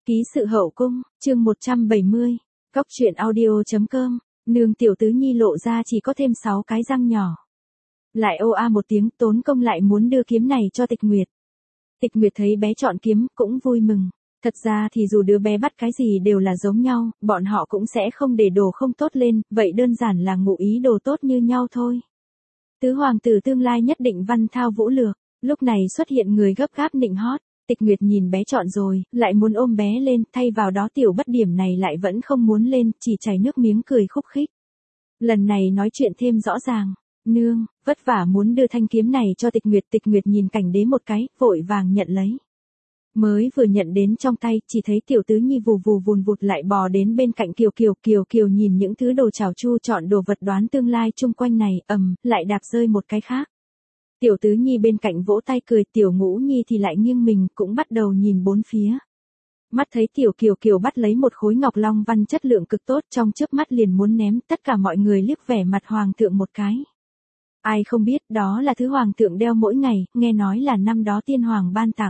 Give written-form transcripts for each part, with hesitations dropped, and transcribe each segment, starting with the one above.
Ký sự hậu cung, chương 170, Cóc truyện audio.com, nương tiểu tứ nhi lộ ra chỉ có thêm 6 cái răng nhỏ. Lại ô a một tiếng, tốn công lại muốn đưa kiếm này cho Tịch Nguyệt. Tịch Nguyệt thấy bé chọn kiếm, cũng vui mừng. Thật ra thì dù đứa bé bắt cái gì đều là giống nhau, bọn họ cũng sẽ không để đồ không tốt lên, vậy đơn giản là ngụ ý đồ tốt như nhau thôi. Tứ hoàng tử tương lai nhất định văn thao vũ lược, lúc này xuất hiện người gấp gáp nịnh hót. Tịch Nguyệt nhìn bé chọn rồi, lại muốn ôm bé lên, thay vào đó tiểu bất điểm này lại vẫn không muốn lên, chỉ chảy nước miếng cười khúc khích. Lần này nói chuyện thêm rõ ràng, nương, vất vả muốn đưa thanh kiếm này cho Tịch Nguyệt nhìn cảnh đế một cái, vội vàng nhận lấy. Mới vừa nhận đến trong tay, chỉ thấy tiểu tứ nhi vù vù vùn vụt lại bò đến bên cạnh Kiều nhìn những thứ đồ chảo chu chọn đồ vật đoán tương lai chung quanh này, lại đạp rơi một cái khác. Tiểu tứ nhi bên cạnh vỗ tay cười, tiểu ngũ nhi thì lại nghiêng mình cũng bắt đầu nhìn bốn phía. Mắt thấy tiểu Kiều bắt lấy một khối ngọc long văn chất lượng cực tốt trong chớp mắt liền muốn ném, tất cả mọi người liếc vẻ mặt hoàng thượng một cái. Ai không biết đó là thứ hoàng thượng đeo mỗi ngày, nghe nói là năm đó tiên hoàng ban tặng.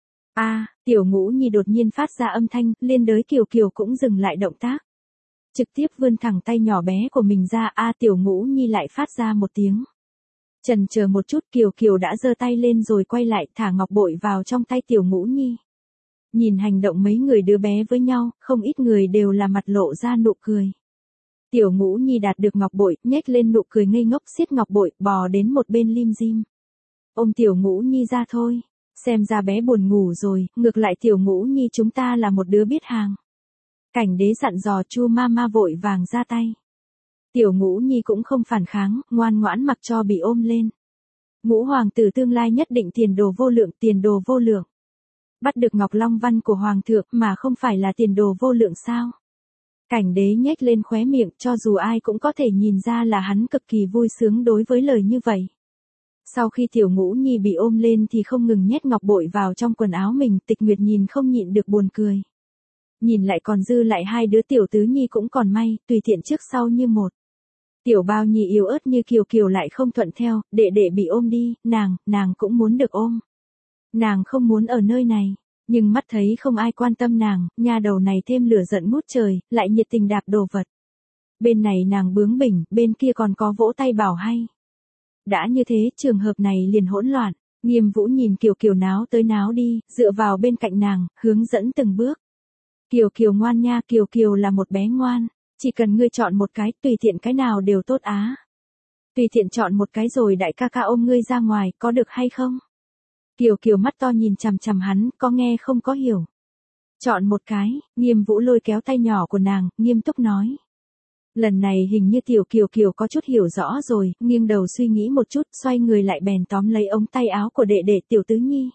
Tiểu ngũ nhi đột nhiên phát ra âm thanh, liên đới Kiều cũng dừng lại động tác. Trực tiếp vươn thẳng tay nhỏ bé của mình ra, tiểu ngũ nhi lại phát ra một tiếng. Chần chờ một chút, Kiều đã giơ tay lên rồi quay lại thả ngọc bội vào trong tay tiểu ngũ nhi. Nhìn hành động mấy người đứa bé với nhau, không ít người đều là mặt lộ ra nụ cười. Tiểu ngũ nhi đạt được ngọc bội, nhếch lên nụ cười ngây ngốc, siết ngọc bội, bò đến một bên lim dim. Ôm tiểu ngũ nhi ra thôi, xem ra bé buồn ngủ rồi, ngược lại tiểu ngũ nhi chúng ta là một đứa biết hàng. Cảnh đế dặn dò, Chu mama vội vàng ra tay. Tiểu ngũ nhi cũng không phản kháng, ngoan ngoãn mặc cho bị ôm lên. Ngũ hoàng tử tương lai nhất định tiền đồ vô lượng. Bắt được ngọc long văn của hoàng thượng mà không phải là tiền đồ vô lượng sao? Cảnh đế nhếch lên khóe miệng, cho dù ai cũng có thể nhìn ra là hắn cực kỳ vui sướng đối với lời như vậy. Sau khi tiểu ngũ nhi bị ôm lên thì không ngừng nhét ngọc bội vào trong quần áo mình, Tịch Nguyệt nhìn không nhịn được buồn cười. Nhìn lại còn dư lại hai đứa tiểu tứ nhi cũng còn may, tùy tiện trước sau như một. Tiểu bao nhi yếu ớt như Kiều lại không thuận theo, đệ bị ôm đi, nàng cũng muốn được ôm. Nàng không muốn ở nơi này, nhưng mắt thấy không ai quan tâm nàng, nha đầu này thêm lửa giận ngút trời, lại nhiệt tình đạp đồ vật. Bên này nàng bướng bỉnh, bên kia còn có vỗ tay bảo hay. Đã như thế, trường hợp này liền hỗn loạn, Nghiêm Vũ nhìn Kiều náo tới náo đi, dựa vào bên cạnh nàng, hướng dẫn từng bước. Kiều ngoan nha, Kiều là một bé ngoan. Chỉ cần ngươi chọn một cái, tùy tiện cái nào đều tốt á. Tùy tiện chọn một cái rồi đại ca ôm ngươi ra ngoài, có được hay không? Kiều mắt to nhìn chằm chằm hắn, có nghe không có hiểu. Chọn một cái, Nghiêm Vũ lôi kéo tay nhỏ của nàng, nghiêm túc nói. Lần này hình như tiểu Kiều có chút hiểu rõ rồi, nghiêng đầu suy nghĩ một chút, xoay người lại bèn tóm lấy ống tay áo của đệ tiểu tứ nhi.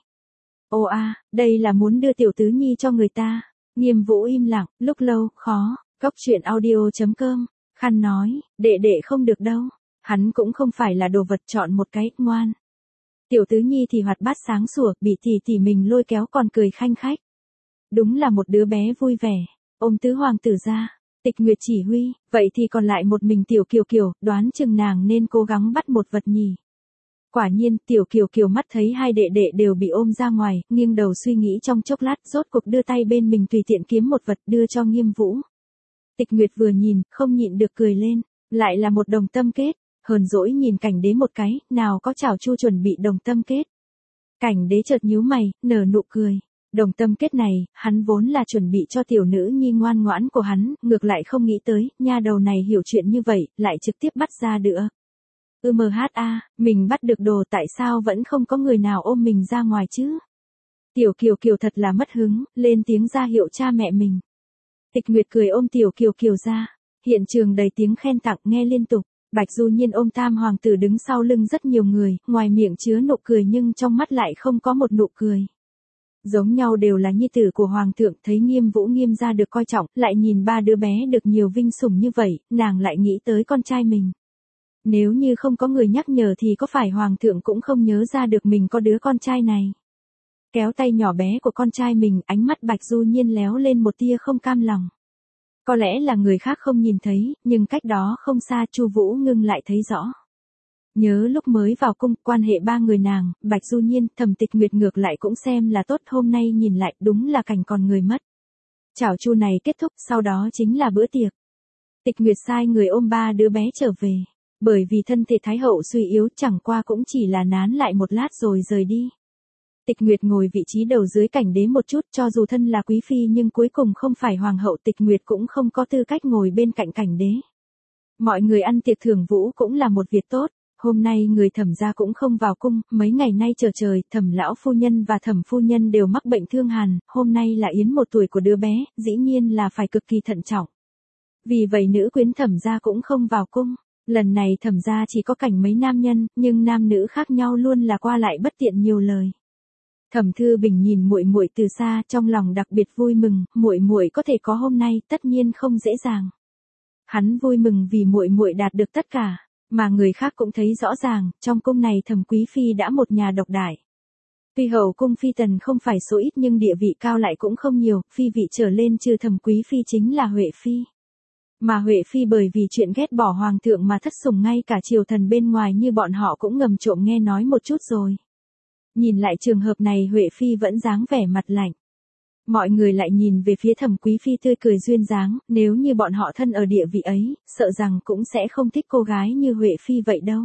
Đây là muốn đưa tiểu tứ nhi cho người ta. Nghiêm Vũ im lặng, lúc lâu, khó. Cóc truyện audio.com, khăn nói, đệ không được đâu, hắn cũng không phải là đồ vật, chọn một cái, ngoan. Tiểu tứ nhi thì hoạt bát sáng sủa, bị tỷ mình lôi kéo còn cười khanh khách. Đúng là một đứa bé vui vẻ, ôm tứ hoàng tử ra, Tịch Nguyệt chỉ huy, vậy thì còn lại một mình tiểu Kiều, đoán chừng nàng nên cố gắng bắt một vật nhỉ. Quả nhiên, tiểu Kiều mắt thấy hai đệ đều bị ôm ra ngoài, nghiêng đầu suy nghĩ trong chốc lát, rốt cuộc đưa tay bên mình tùy tiện kiếm một vật đưa cho Nghiêm Vũ. Tịch Nguyệt vừa nhìn, không nhịn được cười lên, lại là một đồng tâm kết, hờn dỗi nhìn cảnh đế một cái, nào có chảo chu chuẩn bị đồng tâm kết. Cảnh đế chợt nhíu mày, nở nụ cười, đồng tâm kết này, hắn vốn là chuẩn bị cho tiểu nữ nhi ngoan ngoãn của hắn, ngược lại không nghĩ tới, nha đầu này hiểu chuyện như vậy, lại trực tiếp bắt ra đựa. Mình bắt được đồ tại sao vẫn không có người nào ôm mình ra ngoài chứ? Tiểu Kiều thật là mất hứng, lên tiếng ra hiệu cha mẹ mình. Tịch Nguyệt cười ôm tiểu Kiều ra, hiện trường đầy tiếng khen tặng nghe liên tục, Bạch Du Nhiên ôm tam hoàng tử đứng sau lưng rất nhiều người, ngoài miệng chứa nụ cười nhưng trong mắt lại không có một nụ cười. Giống nhau đều là nhi tử của hoàng thượng, thấy Nghiêm Vũ Nghiêm gia được coi trọng, lại nhìn ba đứa bé được nhiều vinh sủng như vậy, nàng lại nghĩ tới con trai mình. Nếu như không có người nhắc nhở thì có phải hoàng thượng cũng không nhớ ra được mình có đứa con trai này. Kéo tay nhỏ bé của con trai mình, ánh mắt Bạch Du Nhiên léo lên một tia không cam lòng. Có lẽ là người khác không nhìn thấy, nhưng cách đó không xa Chu Vũ Ngưng lại thấy rõ. Nhớ lúc mới vào cung, quan hệ ba người nàng, Bạch Du Nhiên, Thẩm Tịch Nguyệt ngược lại cũng xem là tốt, hôm nay nhìn lại đúng là cảnh còn người mất. Chảo chu này kết thúc, sau đó chính là bữa tiệc. Tịch Nguyệt sai người ôm 3 đứa bé trở về. Bởi vì thân thể Thái hậu suy yếu, chẳng qua cũng chỉ là nán lại một lát rồi rời đi. Tịch Nguyệt ngồi vị trí đầu dưới cảnh đế một chút, cho dù thân là quý phi nhưng cuối cùng không phải hoàng hậu, Tịch Nguyệt cũng không có tư cách ngồi bên cạnh cảnh đế. Mọi người ăn tiệc thưởng vũ cũng là một việc tốt. Hôm nay người Thẩm gia cũng không vào cung, mấy ngày nay chờ trời, Thẩm lão phu nhân và Thẩm phu nhân đều mắc bệnh thương hàn, hôm nay là yến 1 tuổi của đứa bé, dĩ nhiên là phải cực kỳ thận trọng. Vì vậy nữ quyến Thẩm gia cũng không vào cung. Lần này Thẩm gia chỉ có cảnh mấy nam nhân, nhưng nam nữ khác nhau luôn là qua lại bất tiện nhiều lời. Thẩm Thư Bình nhìn muội muội từ xa, trong lòng đặc biệt vui mừng, muội muội có thể có hôm nay, tất nhiên không dễ dàng. Hắn vui mừng vì muội muội đạt được tất cả, mà người khác cũng thấy rõ ràng, trong cung này Thẩm quý phi đã một nhà độc đại. Tuy hậu cung phi tần không phải số ít nhưng địa vị cao lại cũng không nhiều, phi vị trở lên trừ Thẩm quý phi chính là Huệ phi. Mà Huệ phi bởi vì chuyện ghét bỏ hoàng thượng mà thất sủng, ngay cả triều thần bên ngoài như bọn họ cũng ngầm trộm nghe nói một chút rồi. Nhìn lại trường hợp này Huệ phi vẫn dáng vẻ mặt lạnh. Mọi người lại nhìn về phía Thẩm quý phi tươi cười duyên dáng, nếu như bọn họ thân ở địa vị ấy, sợ rằng cũng sẽ không thích cô gái như Huệ phi vậy đâu.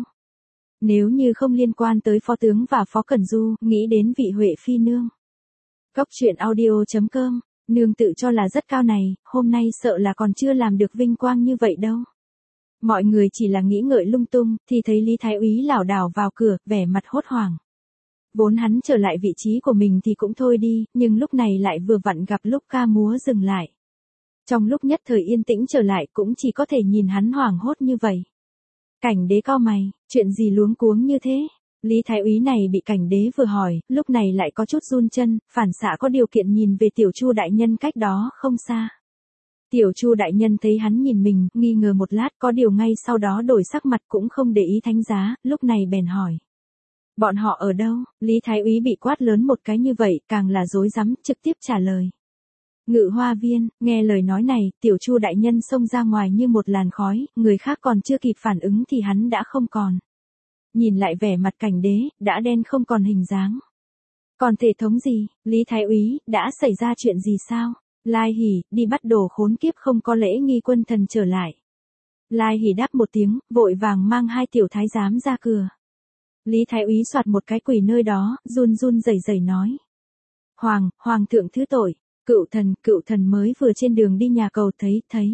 Nếu như không liên quan tới phó tướng và phó cẩn du, nghĩ đến vị Huệ phi nương. Góc truyện audio.com, nương tự cho là rất cao này, hôm nay sợ là còn chưa làm được vinh quang như vậy đâu. Mọi người chỉ là nghĩ ngợi lung tung, thì thấy Lý Thái úy lảo đảo vào cửa, vẻ mặt hốt hoảng. Vốn hắn trở lại vị trí của mình thì cũng thôi đi, nhưng lúc này lại vừa vặn gặp lúc ca múa dừng lại. Trong lúc nhất thời yên tĩnh trở lại cũng chỉ có thể nhìn hắn hoảng hốt như vậy. Cảnh đế cau mày, chuyện gì luống cuống như thế? Lý Thái úy này bị cảnh đế vừa hỏi, lúc này lại có chút run chân, phản xạ có điều kiện nhìn về Tiểu Chu đại nhân cách đó không xa. Tiểu Chu đại nhân thấy hắn nhìn mình, nghi ngờ một lát, có điều ngay sau đó đổi sắc mặt cũng không để ý thánh giá, lúc này bèn hỏi. Bọn họ ở đâu? Lý Thái úy bị quát lớn một cái như vậy, càng là rối rắm, trực tiếp trả lời. Ngự Hoa viên. Nghe lời nói này, Tiểu Chu đại nhân xông ra ngoài như một làn khói, người khác còn chưa kịp phản ứng thì hắn đã không còn. Nhìn lại vẻ mặt cảnh đế, đã đen không còn hình dáng. Còn thể thống gì? Lý Thái úy, đã xảy ra chuyện gì sao? Lai Hỉ, đi bắt đồ khốn kiếp không có lễ nghi quân thần trở lại. Lai Hỉ đáp một tiếng, vội vàng mang 2 tiểu thái giám ra cửa. Lý Thái úy soạt một cái quỳ nơi đó, run run rẩy rẩy nói. Hoàng thượng thứ tội, cựu thần mới vừa trên đường đi nhà cầu thấy.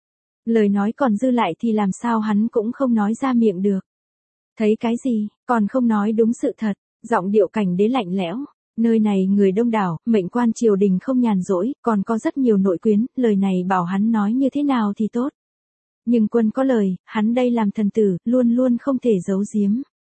Lời nói còn dư lại thì làm sao hắn cũng không nói ra miệng được. Thấy cái gì, còn không nói đúng sự thật, giọng điệu cảnh đế lạnh lẽo. Nơi này người đông đảo, mệnh quan triều đình không nhàn rỗi, còn có rất nhiều nội quyến, lời này bảo hắn nói như thế nào thì tốt. Nhưng quân có lời, hắn đây làm thần tử, luôn luôn không thể giấu giếm.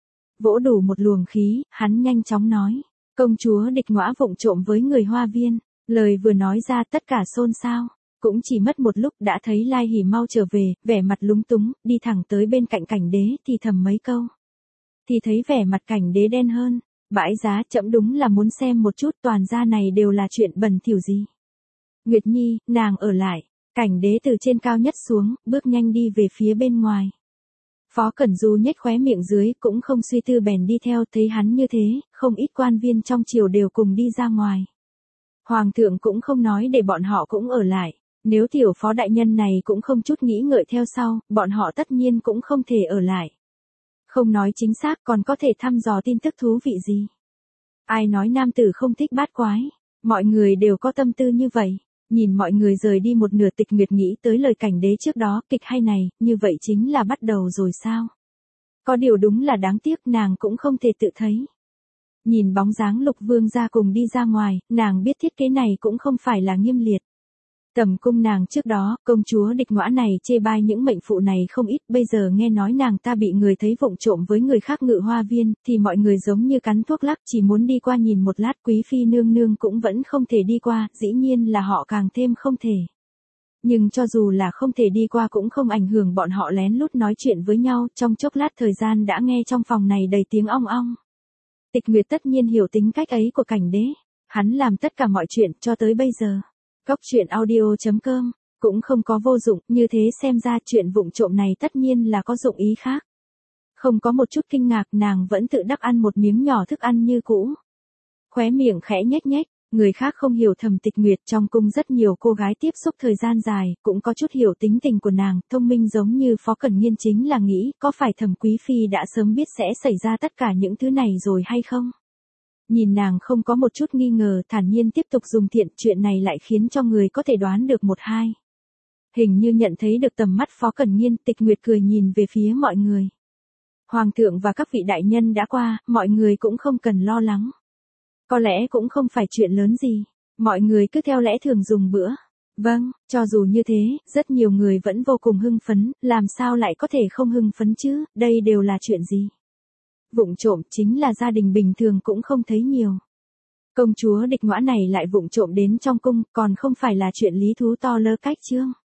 Vỗ đủ một luồng khí, hắn nhanh chóng nói. Công chúa địch ngõa vụng trộm với người Hoa viên. Lời vừa nói ra tất cả xôn xao. Cũng chỉ mất một lúc đã thấy Lai Hỉ mau trở về, vẻ mặt lúng túng, đi thẳng tới bên cạnh cảnh đế thì thầm mấy câu. Thì thấy vẻ mặt cảnh đế đen hơn. Bãi giá, trẫm đúng là muốn xem một chút, toàn ra này đều là chuyện bẩn thỉu gì. Nguyệt Nhi, nàng ở lại. Cảnh đế từ trên cao nhất xuống, bước nhanh đi về phía bên ngoài. Phó Cẩn Du nhếch khóe miệng dưới, cũng không suy tư bèn đi theo, thấy hắn như thế, không ít quan viên trong triều đều cùng đi ra ngoài. Hoàng thượng cũng không nói để bọn họ cũng ở lại, nếu tiểu phó đại nhân này cũng không chút nghĩ ngợi theo sau, bọn họ tất nhiên cũng không thể ở lại. Không nói chính xác còn có thể thăm dò tin tức thú vị gì. Ai nói nam tử không thích bát quái, mọi người đều có tâm tư như vậy. Nhìn mọi người rời đi một nửa, Tịch Nguyệt nghĩ tới lời cảnh đế trước đó, kịch hay này, như vậy chính là bắt đầu rồi sao? Có điều đúng là đáng tiếc, nàng cũng không thể tự thấy. Nhìn bóng dáng Lục Vương gia cùng đi ra ngoài, nàng biết thiết kế này cũng không phải là nghiêm liệt. Tầm cung nàng trước đó, công chúa địch ngõa này chê bai những mệnh phụ này không ít, bây giờ nghe nói nàng ta bị người thấy vụng trộm với người khác Ngự Hoa viên, thì mọi người giống như cắn thuốc lắc, chỉ muốn đi qua nhìn một lát, quý phi nương nương cũng vẫn không thể đi qua, dĩ nhiên là họ càng thêm không thể. Nhưng cho dù là không thể đi qua cũng không ảnh hưởng bọn họ lén lút nói chuyện với nhau, trong chốc lát thời gian đã nghe trong phòng này đầy tiếng ong ong. Tịch Nguyệt tất nhiên hiểu tính cách ấy của cảnh đế, hắn làm tất cả mọi chuyện cho tới bây giờ. Góc truyện audio.com, cũng không có vô dụng, như thế xem ra chuyện vụng trộm này tất nhiên là có dụng ý khác. Không có một chút kinh ngạc, nàng vẫn tự đắc ăn một miếng nhỏ thức ăn như cũ. Khóe miệng khẽ nhếch nhếch, Người khác không hiểu Thẩm Tịch Nguyệt, trong cung rất nhiều cô gái tiếp xúc thời gian dài, cũng có chút hiểu tính tình của nàng, thông minh giống như Phó Cẩn Nhiên chính là nghĩ, có phải Thẩm Quý Phi đã sớm biết sẽ xảy ra tất cả những thứ này rồi hay không? Nhìn nàng không có một chút nghi ngờ, thản nhiên tiếp tục dùng thiện, chuyện này lại khiến cho người có thể đoán được một hai. Hình như nhận thấy được tầm mắt Phó Cẩn Nhiên, Tịch Nguyệt cười nhìn về phía mọi người. Hoàng thượng và các vị đại nhân đã qua, mọi người cũng không cần lo lắng. Có lẽ cũng không phải chuyện lớn gì, mọi người cứ theo lẽ thường dùng bữa. Vâng, cho dù như thế, rất nhiều người vẫn vô cùng hưng phấn, làm sao lại có thể không hưng phấn chứ, đây đều là chuyện gì? Vụng trộm chính là gia đình bình thường cũng không thấy nhiều. Công chúa Địch Ngõa này lại vụng trộm đến trong cung, còn không phải là chuyện lý thú to lơ cách chương.